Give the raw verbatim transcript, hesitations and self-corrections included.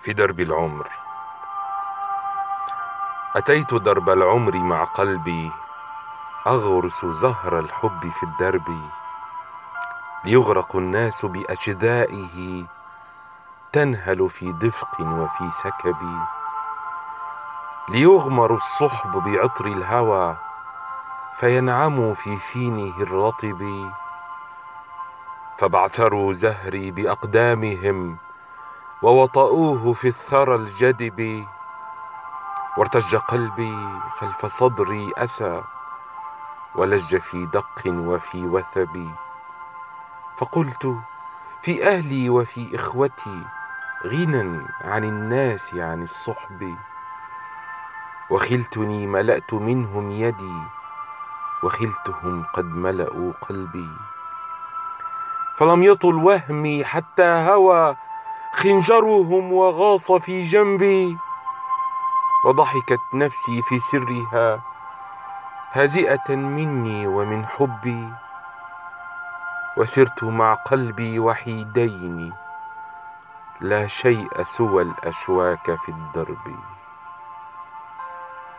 في درب العمر. أتيت درب العمر مع قلبي أغرس زهر الحب في الدرب، ليغرق الناس بأجدائه تنهل في دفق وفي سكب، ليغمر الصحب بعطر الهوى فينعموا في فينه الرطب، فبعثروا زهري بأقدامهم ووطئوه في الثرى الجدب، وارتج قلبي خلف صدري أسى ولج في دق وفي وثب، فقلت في أهلي وفي إخوتي غنى عن الناس عن الصحب، وخلتني ملأت منهم يدي وخلتهم قد ملأوا قلبي، فلم يطل وهمي حتى هوى خنجرهم وغاص في جنبي، وضحكت نفسي في سرها هزئة مني ومن حبي، وسرت مع قلبي وحيدين لا شيء سوى الأشواك في الدرب.